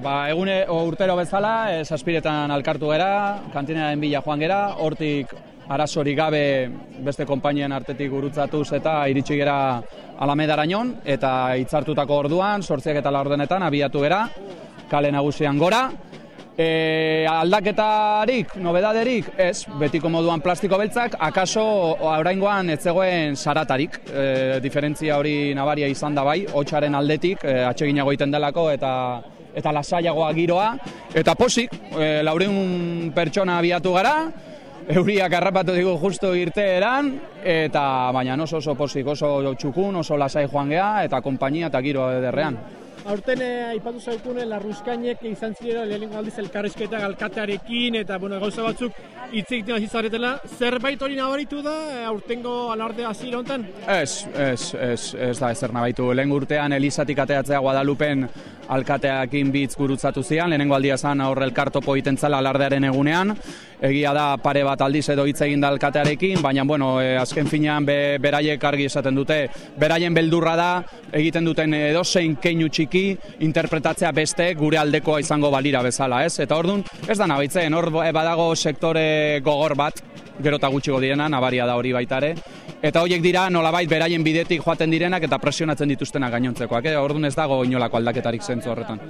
urtero bezala, Zazpiretan alkartu gera, kantinaren bila joan gera, hortik arazorik gabe beste konpainien artetik gurutzatuz eta iritsi gera Alamedaraino, eta hitzartutako orduan, 8:00 abiatu gera, kale nagusian gora. Aldaketarik, nobedaderik, ez, betiko moduan plastiko beltzak, akaso oraingoan ez zegoen saratarik. Diferentzia hori nabaria izan da bai, hotsaren aldetik, atseginago egiten delako eta lasaiagoa giroa. Eta posik, 400 pertsona abiatu gara, euriak harrapatu digu justu irteeran, eta baina oso posik, oso txukun, oso lasai joan gea, eta konpainia eta giro ederrean. Aurten aipatu zaukune, Larruzkainek izan zirela lehenengo aldiz elkarrizketa alkatearekin eta gauza batzuk hitz egiten hasi zaretela. Zerbait hori nabaritu da aurtengo alarde hasiera honetan? Ez da ezer nabaitu. Lehen urtean Elizatik ateatzea Guadalupen alkateakin bitz gurutzatu zian, lehenengo aldia zan aurre elkartopo egiten zela alardearen egunean. Egia da pare bat aldiz edo hitz egin da alkatearekin, baina azken finean beraiek argi esaten dute, beraien beldurra da egiten duten edozein keinu txiki interpretatzea beste gure aldekoa izango balira bezala, ez? Eta orduan ez da nabaitzen, hor badago sektore gogor bat, gero eta gutxigo direna, nabaria da hori baitare, eta horiek dira nolabait beraien bidetik joaten direnak eta presionatzen dituztenak gainontzekoak, orduan ez dago inolako aldaketarik zentzu horretan.